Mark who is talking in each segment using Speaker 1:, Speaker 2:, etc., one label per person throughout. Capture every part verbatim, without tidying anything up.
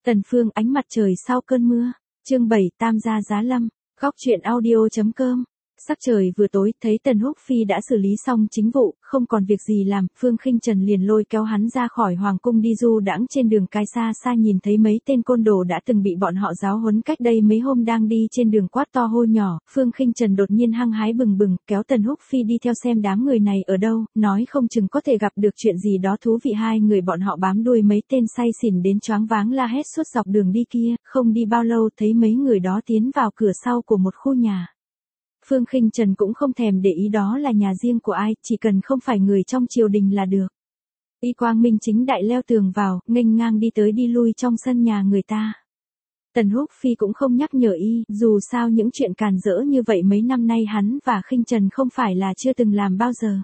Speaker 1: Tần Phương ánh mặt trời sau cơn mưa. Chương bảy Tam gia giá lâm. Góc truyện audio.com. Sắc trời vừa tối, thấy Tần Húc Phi đã xử lý xong chính vụ, không còn việc gì làm, Phương Khinh Trần liền lôi kéo hắn ra khỏi hoàng cung đi du đãng trên đường cái. Xa xa nhìn thấy mấy tên côn đồ đã từng bị bọn họ giáo huấn cách đây mấy hôm đang đi trên đường quát to hô nhỏ, Phương Khinh Trần đột nhiên hăng hái bừng bừng, kéo Tần Húc Phi đi theo xem đám người này ở đâu, nói không chừng có thể gặp được chuyện gì đó thú vị. Hai người bọn họ bám đuôi mấy tên say xỉn đến choáng váng la hét suốt dọc đường đi kia, không đi bao lâu thấy mấy người đó tiến vào cửa sau của một khu nhà. Phương Khinh Trần cũng không thèm để ý đó là nhà riêng của ai, chỉ cần không phải người trong triều đình là được. Y quang minh chính đại leo tường vào, nghênh ngang đi tới đi lui trong sân nhà người ta. Tần Húc Phi cũng không nhắc nhở y, dù sao những chuyện càn rỡ như vậy mấy năm nay hắn và Khinh Trần không phải là chưa từng làm bao giờ.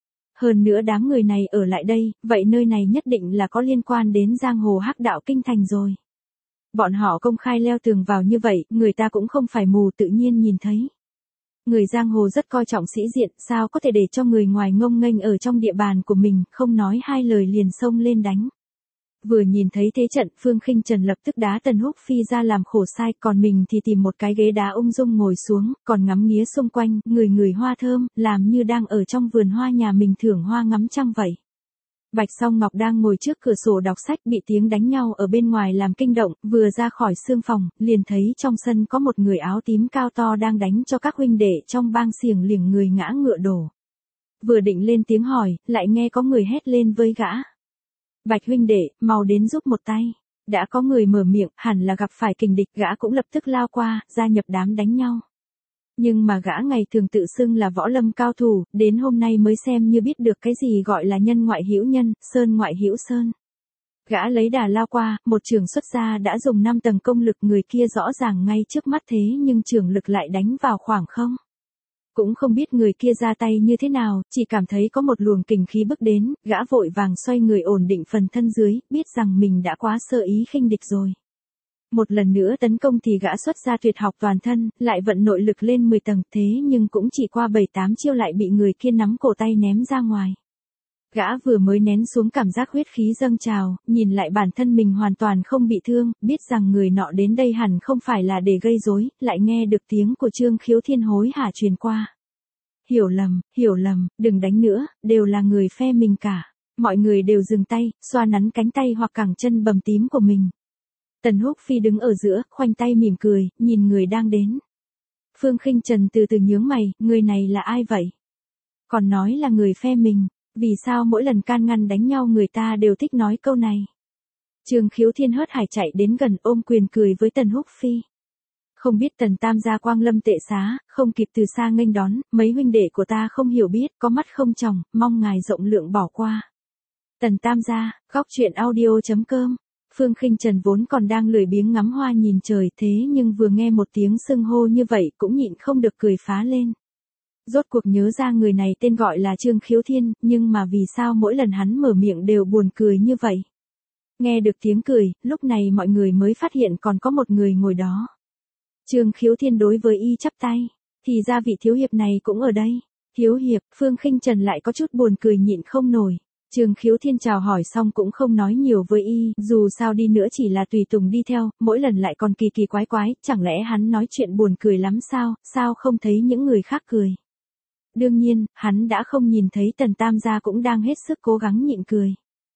Speaker 1: Hơn nữa đám người này ở lại đây, vậy nơi này nhất định là có liên quan đến giang hồ hắc đạo kinh thành rồi. Bọn họ công khai leo tường vào như vậy, người ta cũng không phải mù tự nhiên nhìn thấy. Người giang hồ rất coi trọng sĩ diện, sao có thể để cho người ngoài ngông nghênh ở trong địa bàn của mình, không nói hai lời liền xông lên đánh. Vừa nhìn thấy thế trận, Phương Khinh Trần lập tức đá Tần Húc Phi ra làm khổ sai, còn mình thì tìm một cái ghế đá ung dung ngồi xuống, còn ngắm nghía xung quanh, người người hoa thơm, làm như đang ở trong vườn hoa nhà mình thưởng hoa ngắm trăng vậy. Bạch Song Ngọc đang ngồi trước cửa sổ đọc sách, bị tiếng đánh nhau ở bên ngoài làm kinh động, vừa ra khỏi sương phòng, liền thấy trong sân có một người áo tím cao to đang đánh cho các huynh đệ trong bang xiềng liềng người ngã ngựa đổ. Vừa định lên tiếng hỏi, lại nghe có người hét lên với gã. Bạch huynh đệ, mau đến giúp một tay. Đã có người mở miệng, hẳn là gặp phải kình địch, gã cũng lập tức lao qua, gia nhập đám đánh nhau. Nhưng mà gã ngày thường tự xưng là võ lâm cao thủ, đến hôm nay mới xem như biết được cái gì gọi là nhân ngoại hữu nhân, sơn ngoại hữu sơn. Gã lấy đà lao qua, một trường xuất ra đã dùng năm tầng công lực, người kia rõ ràng ngay trước mắt thế nhưng trường lực lại đánh vào khoảng không. Cũng không biết người kia ra tay như thế nào, chỉ cảm thấy có một luồng kình khí bước đến, gã vội vàng xoay người ổn định phần thân dưới, biết rằng mình đã quá sơ ý khinh địch rồi. Một lần nữa tấn công thì gã xuất ra tuyệt học toàn thân, lại vận nội lực lên mười tầng, thế nhưng cũng chỉ qua bảy tám chiêu lại bị người kia nắm cổ tay ném ra ngoài. Gã vừa mới nén xuống cảm giác huyết khí dâng trào, nhìn lại bản thân mình hoàn toàn không bị thương, biết rằng người nọ đến đây hẳn không phải là để gây rối, lại nghe được tiếng của Trương Khiếu Thiên hối hả truyền qua. Hiểu lầm, hiểu lầm, đừng đánh nữa, đều là người phe mình cả. Mọi người đều dừng tay, xoa nắn cánh tay hoặc cẳng chân bầm tím của mình. Tần Húc Phi đứng ở giữa, khoanh tay mỉm cười, nhìn người đang đến. Phương Khinh Trần từ từ nhướng mày, người này là ai vậy? Còn nói là người phe mình, vì sao mỗi lần can ngăn đánh nhau người ta đều thích nói câu này? Trương Khiếu Thiên hớt hải chạy đến gần ôm quyền cười với Tần Húc Phi. Không biết Tần Tam gia quang lâm tệ xá, không kịp từ xa nghênh đón, mấy huynh đệ của ta không hiểu biết, có mắt không tròng, mong ngài rộng lượng bỏ qua. Tần Tam gia, góc truyện audio.com. Phương Khinh Trần vốn còn đang lười biếng ngắm hoa nhìn trời, thế nhưng vừa nghe một tiếng xưng hô như vậy cũng nhịn không được cười phá lên. Rốt cuộc nhớ ra người này tên gọi là Trương Khiếu Thiên, nhưng mà vì sao mỗi lần hắn mở miệng đều buồn cười như vậy? Nghe được tiếng cười, lúc này mọi người mới phát hiện còn có một người ngồi đó. Trương Khiếu Thiên đối với y chắp tay, thì ra vị thiếu hiệp này cũng ở đây. Thiếu hiệp, Phương Khinh Trần lại có chút buồn cười nhịn không nổi. Trương Khiếu Thiên chào hỏi xong cũng không nói nhiều với y, dù sao đi nữa chỉ là tùy tùng đi theo, mỗi lần lại còn kỳ kỳ quái quái, chẳng lẽ hắn nói chuyện buồn cười lắm sao, sao không thấy những người khác cười. Đương nhiên, hắn đã không nhìn thấy Tần Tam gia cũng đang hết sức cố gắng nhịn cười.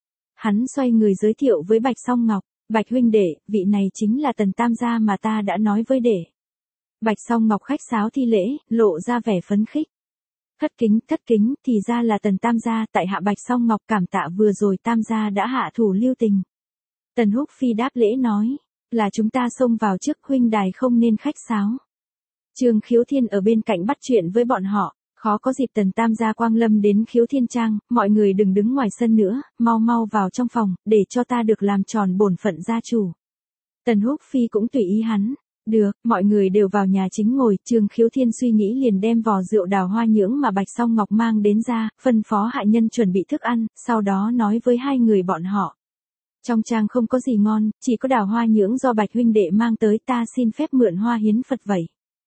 Speaker 1: Hắn xoay người giới thiệu với Bạch Song Ngọc, Bạch huynh đệ, vị này chính là Tần Tam gia mà ta đã nói với đệ. Bạch Song Ngọc khách sáo thi lễ, lộ ra vẻ phấn khích. Thất kính, thất kính, thì ra là Tần Tam gia, tại hạ Bạch Song Ngọc cảm tạ vừa rồi Tam gia đã hạ thủ lưu tình. Tần Húc Phi đáp lễ nói, là chúng ta xông vào trước, huynh đài không nên khách sáo. Trương Khiếu Thiên ở bên cạnh bắt chuyện với bọn họ, khó có dịp Tần Tam gia quang lâm đến Khiếu Thiên Trang, mọi người đừng đứng ngoài sân nữa, mau mau vào trong phòng, để cho ta được làm tròn bổn phận gia chủ. Tần Húc Phi cũng tùy ý hắn. Được, mọi người đều vào nhà chính ngồi, Trương Khiếu Thiên suy nghĩ liền đem vò rượu đào hoa nhưỡng mà Bạch Song Ngọc mang đến ra, phân phó hạ nhân chuẩn bị thức ăn, sau đó nói với hai người bọn họ. Trong trang không có gì ngon, chỉ có đào hoa nhưỡng do Bạch huynh đệ mang tới, ta xin phép mượn hoa hiến Phật vậy.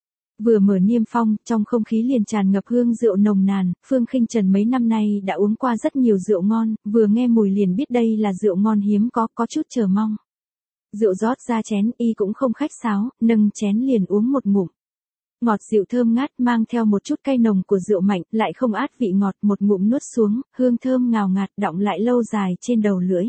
Speaker 1: Vừa mở niêm phong, trong không khí liền tràn ngập hương rượu nồng nàn, Phương Khinh Trần mấy năm nay đã uống qua rất nhiều rượu ngon, vừa nghe mùi liền biết đây là rượu ngon hiếm có, có chút chờ mong. Rượu rót ra chén, y cũng không khách sáo, nâng chén liền uống một ngụm. Ngọt dịu thơm ngát mang theo một chút cay nồng của rượu mạnh, lại không át vị ngọt, một ngụm nuốt xuống, hương thơm ngào ngạt đọng lại lâu dài trên đầu lưỡi.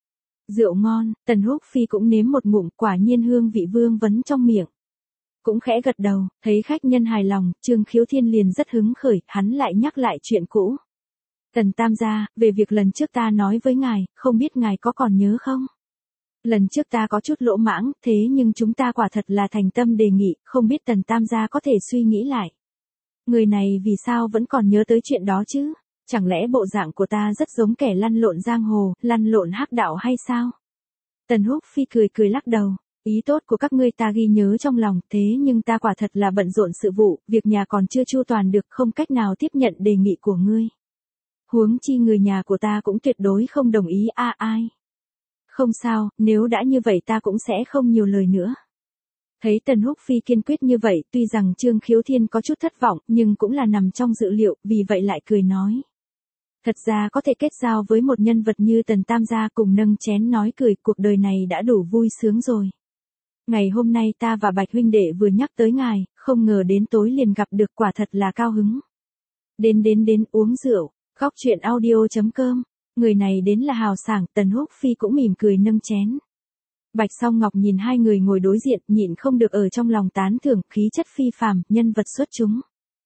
Speaker 1: Rượu ngon, Tần Húc Phi cũng nếm một ngụm, quả nhiên hương vị vương vấn trong miệng. Cũng khẽ gật đầu, thấy khách nhân hài lòng, Trương Khiếu Thiên liền rất hứng khởi, hắn lại nhắc lại chuyện cũ. Tần Tam gia, về việc lần trước ta nói với ngài, không biết ngài có còn nhớ không? Lần trước ta có chút lỗ mãng, thế nhưng chúng ta quả thật là thành tâm đề nghị, không biết Tần Tam gia có thể suy nghĩ lại. Người này vì sao vẫn còn nhớ tới chuyện đó chứ? Chẳng lẽ bộ dạng của ta rất giống kẻ lăn lộn giang hồ, lăn lộn hắc đạo hay sao? Tần Húc Phi cười cười lắc đầu. Ý tốt của các ngươi ta ghi nhớ trong lòng, thế nhưng ta quả thật là bận rộn sự vụ, việc nhà còn chưa chu toàn được, không cách nào tiếp nhận đề nghị của ngươi. Huống chi người nhà của ta cũng tuyệt đối không đồng ý a à, ai. Không sao, nếu đã như vậy ta cũng sẽ không nhiều lời nữa. Thấy Tần Húc Phi kiên quyết như vậy, tuy rằng Trương Khiếu Thiên có chút thất vọng, nhưng cũng là nằm trong dự liệu, vì vậy lại cười nói. Thật ra có thể kết giao với một nhân vật như Tần Tam gia cùng nâng chén nói cười, cuộc đời này đã đủ vui sướng rồi. Ngày hôm nay ta và Bạch huynh đệ vừa nhắc tới ngài, không ngờ đến tối liền gặp được, quả thật là cao hứng. Đến đến đến uống rượu, góc chuyện audio chấm com. Người này đến là hào sảng, Tần Húc Phi cũng mỉm cười nâng chén. Bạch Song Ngọc nhìn hai người ngồi đối diện, nhịn không được ở trong lòng tán thưởng, khí chất phi phàm, nhân vật xuất chúng.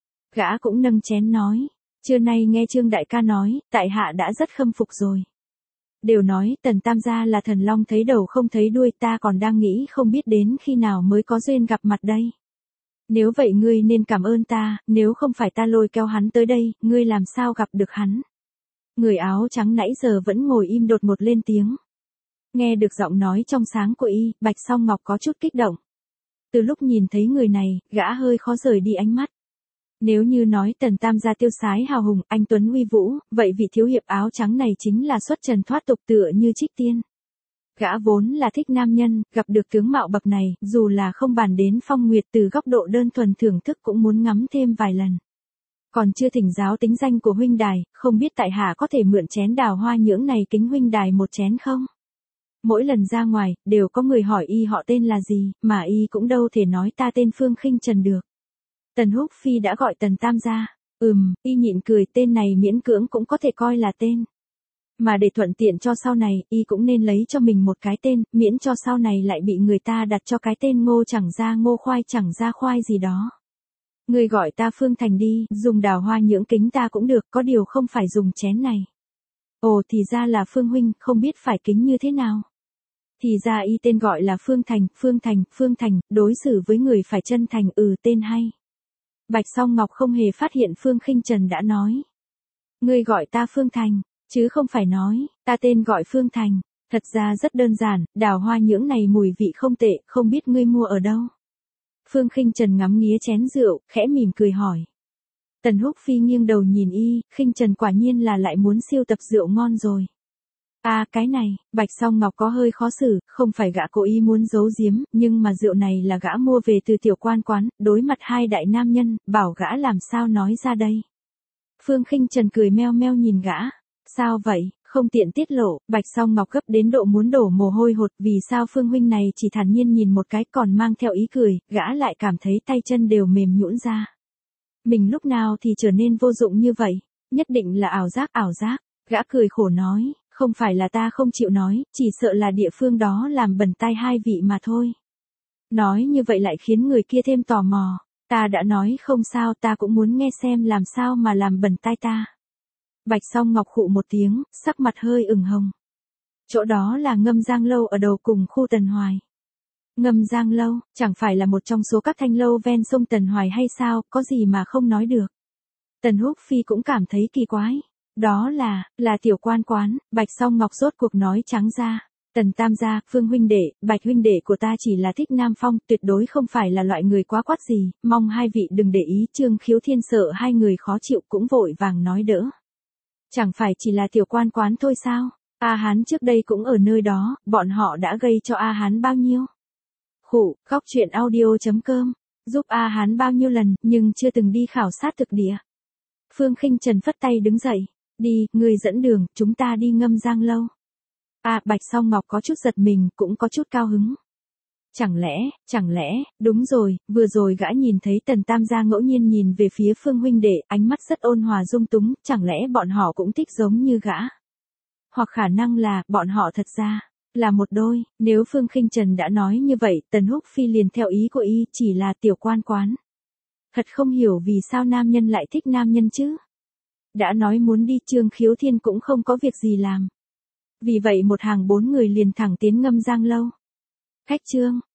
Speaker 1: Gã cũng nâng chén nói, trưa nay nghe Trương đại ca nói, tại hạ đã rất khâm phục rồi. Đều nói Tần Tam gia là thần long thấy đầu không thấy đuôi, ta còn đang nghĩ không biết đến khi nào mới có duyên gặp mặt đây. Nếu vậy ngươi nên cảm ơn ta, nếu không phải ta lôi kéo hắn tới đây, ngươi làm sao gặp được hắn. Người áo trắng nãy giờ vẫn ngồi im đột ngột lên tiếng. Nghe được giọng nói trong sáng của y, Bạch Song Ngọc có chút kích động. Từ lúc nhìn thấy người này, gã hơi khó rời đi ánh mắt. Nếu như nói Tần Tam gia tiêu sái hào hùng, anh tuấn uy vũ, vậy vị thiếu hiệp áo trắng này chính là xuất trần thoát tục tựa như trích tiên. Gã vốn là thích nam nhân, gặp được tướng mạo bậc này, dù là không bàn đến phong nguyệt từ góc độ đơn thuần thưởng thức cũng muốn ngắm thêm vài lần. Còn chưa thỉnh giáo tính danh của huynh đài, không biết tại hạ có thể mượn chén đào hoa nhưỡng này kính huynh đài một chén không? Mỗi lần ra ngoài, đều có người hỏi y họ tên là gì, mà y cũng đâu thể nói ta tên Phương Khinh Trần được. Tần Húc Phi đã gọi Tần Tam gia, ừm, y nhịn cười, tên này miễn cưỡng cũng có thể coi là tên. Mà để thuận tiện cho sau này, y cũng nên lấy cho mình một cái tên, miễn cho sau này lại bị người ta đặt cho cái tên ngô chẳng ra ngô khoai chẳng ra khoai gì đó. Người gọi ta Phương Thành đi, dùng đào hoa nhưỡng kính ta cũng được, có điều không phải dùng chén này. Ồ thì ra là Phương huynh, không biết phải kính như thế nào. Thì ra y tên gọi là Phương Thành, Phương Thành, Phương Thành, đối xử với người phải chân thành, ừ tên hay. Bạch Song Ngọc không hề phát hiện Phương Khinh Trần đã nói. Ngươi gọi ta Phương Thành, chứ không phải nói, ta tên gọi Phương Thành. Thật ra rất đơn giản, đào hoa nhưỡng này mùi vị không tệ, không biết ngươi mua ở đâu. Phương Khinh Trần ngắm nghía chén rượu, khẽ mỉm cười hỏi. Tần Húc Phi nghiêng đầu nhìn y, Khinh Trần quả nhiên là lại muốn siêu tập rượu ngon rồi. À cái này, Bạch Song Ngọc có hơi khó xử, không phải gã cố ý muốn giấu giếm, nhưng mà rượu này là gã mua về từ tiểu quan quán, đối mặt hai đại nam nhân, bảo gã làm sao nói ra đây. Phương Khinh Trần cười meo meo nhìn gã, sao vậy, không tiện tiết lộ, Bạch Song Ngọc gấp đến độ muốn đổ mồ hôi hột, vì sao Phương huynh này chỉ thản nhiên nhìn một cái còn mang theo ý cười, gã lại cảm thấy tay chân đều mềm nhũn ra. Mình lúc nào thì trở nên vô dụng như vậy, nhất định là ảo giác ảo giác, gã cười khổ nói. Không phải là ta không chịu nói, chỉ sợ là địa phương đó làm bẩn tai hai vị mà thôi. Nói như vậy lại khiến người kia thêm tò mò. Ta đã nói không sao, ta cũng muốn nghe xem làm sao mà làm bẩn tai ta. Bạch Song Ngọc khụ một tiếng, sắc mặt hơi ửng hồng. Chỗ đó là Ngâm Giang Lâu ở đầu cùng khu Tần Hoài. Ngâm Giang Lâu, chẳng phải là một trong số các thanh lâu ven sông Tần Hoài hay sao, có gì mà không nói được. Tần Húc Phi cũng cảm thấy kỳ quái. Đó là, là tiểu quan quán, Bạch Song Ngọc rốt cuộc nói trắng ra. Tần Tam gia, Phương huynh đệ, Bạch huynh đệ của ta chỉ là thích Nam Phong, tuyệt đối không phải là loại người quá quát gì, mong hai vị đừng để ý. Trương Khiếu Thiên sợ hai người khó chịu cũng vội vàng nói đỡ. Chẳng phải chỉ là tiểu quan quán thôi sao? A Hán trước đây cũng ở nơi đó, bọn họ đã gây cho A Hán bao nhiêu? Khủ, góc chuyện audio chấm com, giúp A Hán bao nhiêu lần, nhưng chưa từng đi khảo sát thực địa. Phương Khinh Trần phất tay đứng dậy. Đi, người dẫn đường, chúng ta đi Ngâm Giang Lâu. À, Bạch Song Ngọc có chút giật mình, cũng có chút cao hứng. Chẳng lẽ, chẳng lẽ, đúng rồi, vừa rồi gã nhìn thấy Tần Tam gia ngẫu nhiên nhìn về phía Phương huynh đệ, ánh mắt rất ôn hòa dung túng, chẳng lẽ bọn họ cũng thích giống như gã? Hoặc khả năng là, bọn họ thật ra, là một đôi, nếu Phương Khinh Trần đã nói như vậy, Tần Húc Phi liền theo ý của y, chỉ là tiểu quan quán. Thật không hiểu vì sao nam nhân lại thích nam nhân chứ? Đã nói muốn đi Trương Khiếu Thiên cũng không có việc gì làm. Vì vậy một hàng bốn người liền thẳng tiến Ngâm Giang lâu. Khách Trương,